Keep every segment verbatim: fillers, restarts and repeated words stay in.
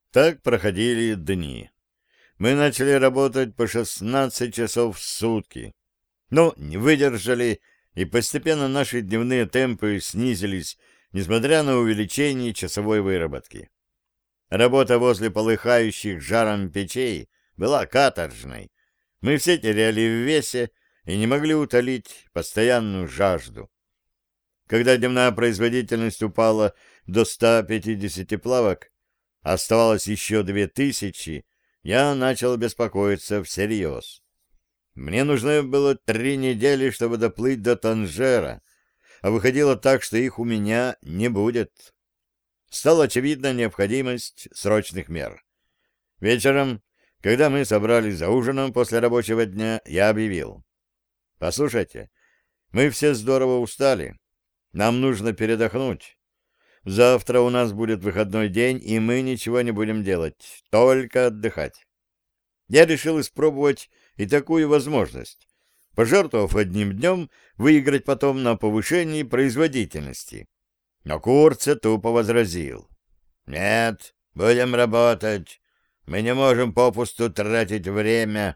Так проходили дни. Мы начали работать по шестнадцать часов в сутки, но не выдержали, и постепенно наши дневные темпы снизились, несмотря на увеличение часовой выработки. Работа возле полыхающих жаром печей была каторжной. Мы все теряли в весе и не могли утолить постоянную жажду. Когда дневная производительность упала до ста пятидесяти плавок, оставалось еще две тысячи, я начал беспокоиться всерьез. Мне нужно было три недели, чтобы доплыть до Танжера, а выходило так, что их у меня не будет. Стала очевидна необходимость срочных мер. Вечером, когда мы собрались за ужином после рабочего дня, я объявил: «Послушайте, мы все здорово устали. Нам нужно передохнуть. Завтра у нас будет выходной день, и мы ничего не будем делать, только отдыхать». Я решил испробовать и такую возможность, пожертвовав одним днем, выиграть потом на повышении производительности. Но Курце тупо возразил: «Нет, будем работать. Мы не можем попусту тратить время».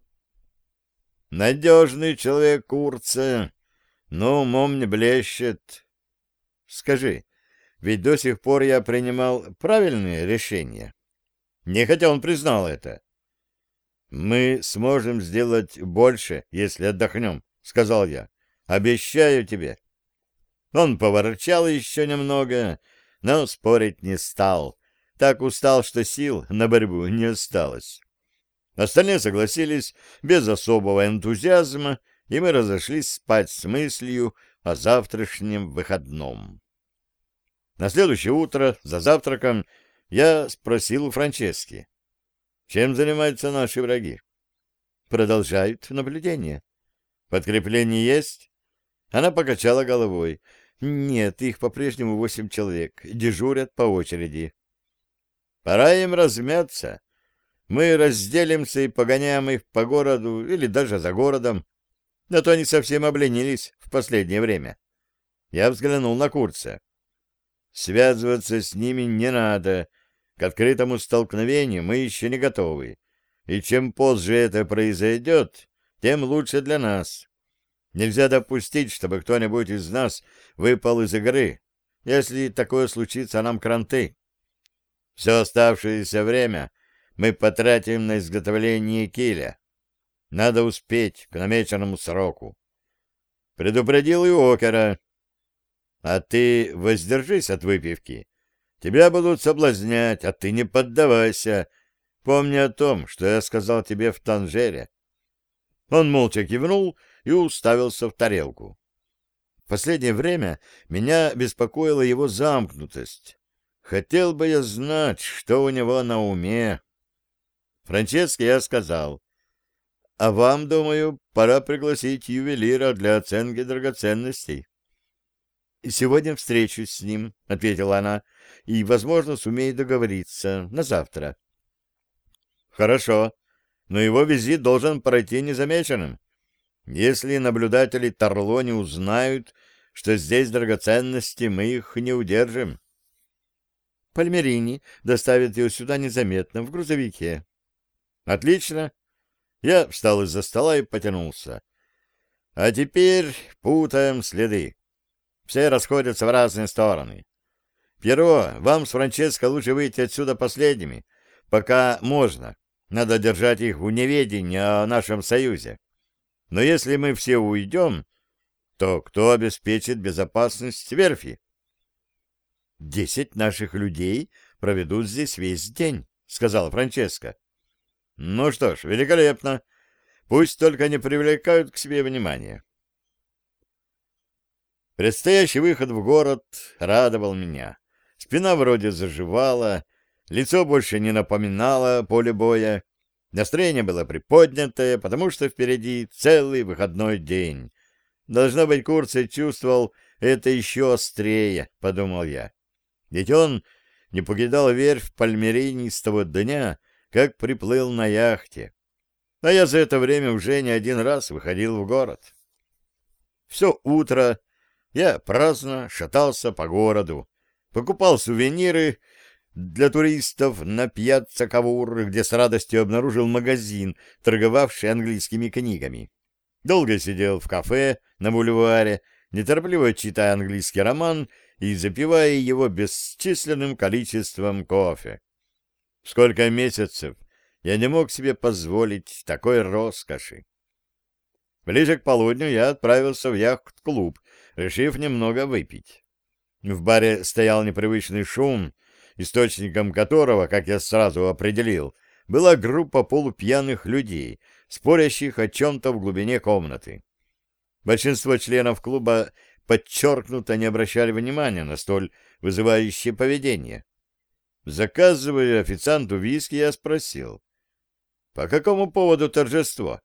Надежный человек Курце, но умом не блещет. Скажи, ведь до сих пор я принимал правильные решения. Нехотя он признал это. «Мы сможем сделать больше, если отдохнем», — сказал я. «Обещаю тебе». Он поворчал еще немного, но спорить не стал. Так устал, что сил на борьбу не осталось. Остальные согласились без особого энтузиазма, и мы разошлись спать с мыслью о завтрашнем выходном. На следующее утро, за завтраком, я спросил у Франчески: «Чем занимаются наши враги?» «Продолжают наблюдение». «Подкрепление есть?» Она покачала головой. «Нет, их по-прежнему восемь человек. Дежурят по очереди». «Пора им размяться. Мы разделимся и погоняем их по городу или даже за городом. А то они совсем обленились в последнее время». Я взглянул на Курца. «Связываться с ними не надо. К открытому столкновению мы еще не готовы. И чем позже это произойдет, тем лучше для нас. Нельзя допустить, чтобы кто-нибудь из нас выпал из игры. Если такое случится, нам кранты. Все оставшееся время мы потратим на изготовление киля. Надо успеть к намеченному сроку». Предупредил и Окера. «А ты воздержись от выпивки. Тебя будут соблазнять, а ты не поддавайся. Помни о том, что я сказал тебе в Танжере». Он молча кивнул и уставился в тарелку. В последнее время меня беспокоила его замкнутость. Хотел бы я знать, что у него на уме. Франческе я сказал: «А вам, думаю, пора пригласить ювелира для оценки драгоценностей». «Сегодня встречусь с ним», — ответила она, — «и, возможно, сумею договориться на завтра». «Хорошо, но его визит должен пройти незамеченным. Если наблюдатели Тарло не узнают, что здесь драгоценности, мы их не удержим». «Пальмерини доставит ее сюда незаметно, в грузовике». «Отлично». Я встал из-за стола и потянулся. «А теперь путаем следы. Все расходятся в разные стороны. Пьеро, вам с Франческо лучше выйти отсюда последними, пока можно. Надо держать их в неведении о нашем союзе. Но если мы все уйдем, то кто обеспечит безопасность верфи?» «Десять наших людей проведут здесь весь день», — сказала Франческо. «Ну что ж, великолепно. Пусть только не привлекают к себе внимания». Предстоящий выход в город радовал меня. Спина вроде заживала, лицо больше не напоминало поле боя. Настроение было приподнятое, потому что впереди целый выходной день. Должно быть, Курце чувствовал это еще острее, — подумал я. Ведь он не покидал верфь в Пальмерини с того дня, как приплыл на яхте. А я за это время уже не один раз выходил в город. Все утро я праздно шатался по городу, покупал сувениры, для туристов на пьяцца Кавур, где с радостью обнаружил магазин, торговавший английскими книгами. Долго сидел в кафе на бульваре, неторопливо читая английский роман и запивая его бесчисленным количеством кофе. Сколько месяцев я не мог себе позволить такой роскоши. Ближе к полудню я отправился в яхт-клуб, решив немного выпить. В баре стоял непривычный шум, источником которого, как я сразу определил, была группа полупьяных людей, спорящих о чем-то в глубине комнаты. Большинство членов клуба подчеркнуто не обращали внимания на столь вызывающее поведение. Заказывая официанту виски, я спросил: «По какому поводу торжество?»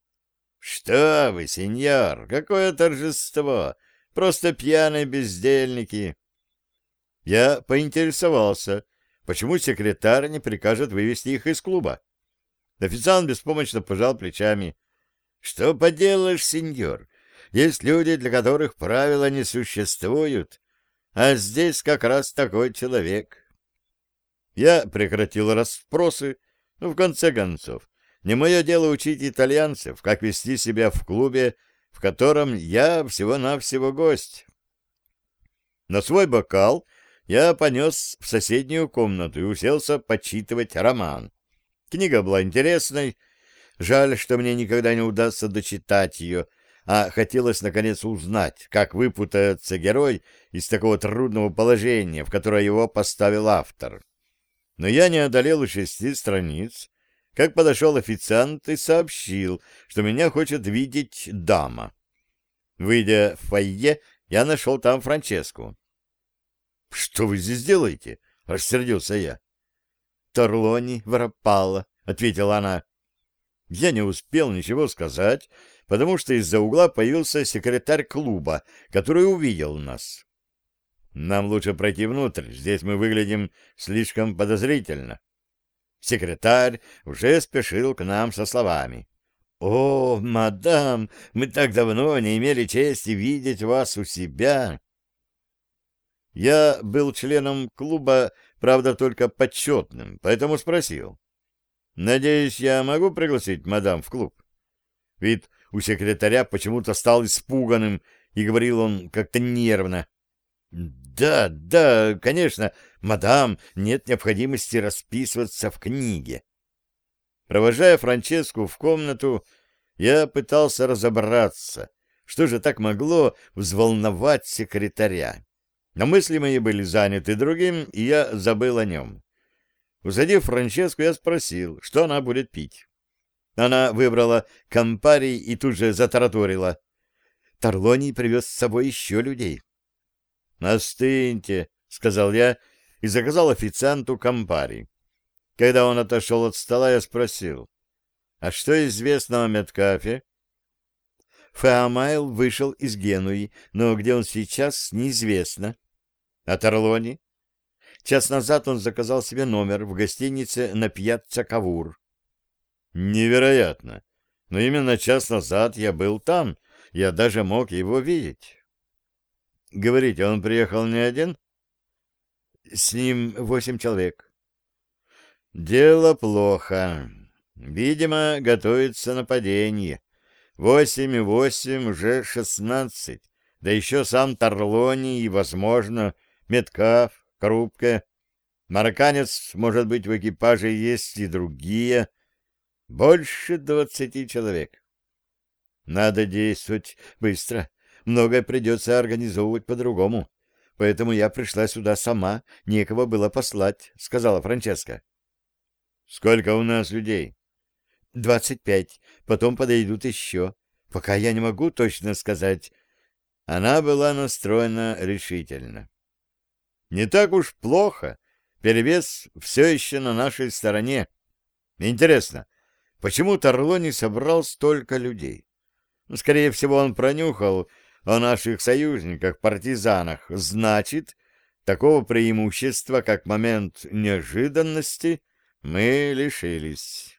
«Что вы, сеньор, какое торжество? Просто пьяные бездельники». Я поинтересовался, почему секретарь не прикажет вывести их из клуба. Официант беспомощно пожал плечами. «Что поделаешь, сеньор? Есть люди, для которых правила не существуют, а здесь как раз такой человек». Я прекратил расспросы, но в конце концов, не мое дело учить итальянцев, как вести себя в клубе, в котором я всего-навсего гость. На свой бокал я понес в соседнюю комнату и уселся почитывать роман. Книга была интересной, жаль, что мне никогда не удастся дочитать ее, а хотелось, наконец, узнать, как выпутается герой из такого трудного положения, в которое его поставил автор. Но я не одолел шести страниц, как подошел официант и сообщил, что меня хочет видеть дама. Выйдя в фойе, я нашел там Франческу. — Что вы здесь делаете? — рассердился я. — Торлони воропала, — ответила она. Я не успел ничего сказать, потому что из-за угла появился секретарь клуба, который увидел нас. Нам лучше пройти внутрь, здесь мы выглядим слишком подозрительно. Секретарь уже спешил к нам со словами: «О, мадам, мы так давно не имели чести видеть вас у себя». Я был членом клуба, правда, только почетным, поэтому спросил: «Надеюсь, я могу пригласить мадам в клуб?» Вид у секретаря почему-то стал испуганным, и говорил он как-то нервно: «Да, да, конечно, мадам, нет необходимости расписываться в книге». Провожая Франческу в комнату, я пытался разобраться, что же так могло взволновать секретаря. Но мысли мои были заняты другим, и я забыл о нем. Усадив Франческу, я спросил, что она будет пить. Она выбрала кампари и тут же затараторила: «Торлоний привез с собой еще людей». «Остыньте», — сказал я и заказал официанту кампари. Когда он отошел от стола, я спросил: «А что известно о Меткалфе?» «Феомайл вышел из Генуи, но где он сейчас, неизвестно». «А Торлони?» «Час назад он заказал себе номер в гостинице на пьяцца Кавур». «Невероятно! Но именно час назад я был там, я даже мог его видеть». «Говорите, он приехал не один?» «С ним восемь человек». «Дело плохо. Видимо, готовится нападение. Восемь и восемь уже шестнадцать. Да еще сам Торлони и, возможно, Меткалф, Крупке. Марокканец, может быть, в экипаже есть и другие. Больше двадцати человек. Надо действовать быстро. Многое придется организовывать по-другому. Поэтому я пришла сюда сама, некого было послать», — сказала Франческа. «Сколько у нас людей?» «Двадцать пять. Потом подойдут еще. Пока я не могу точно сказать». Она была настроена решительно. «Не так уж плохо. Перевес все еще на нашей стороне. Интересно, почему Торлони собрал столько людей? Скорее всего, он пронюхал о наших союзниках-партизанах. Значит, такого преимущества, как момент неожиданности, мы лишились».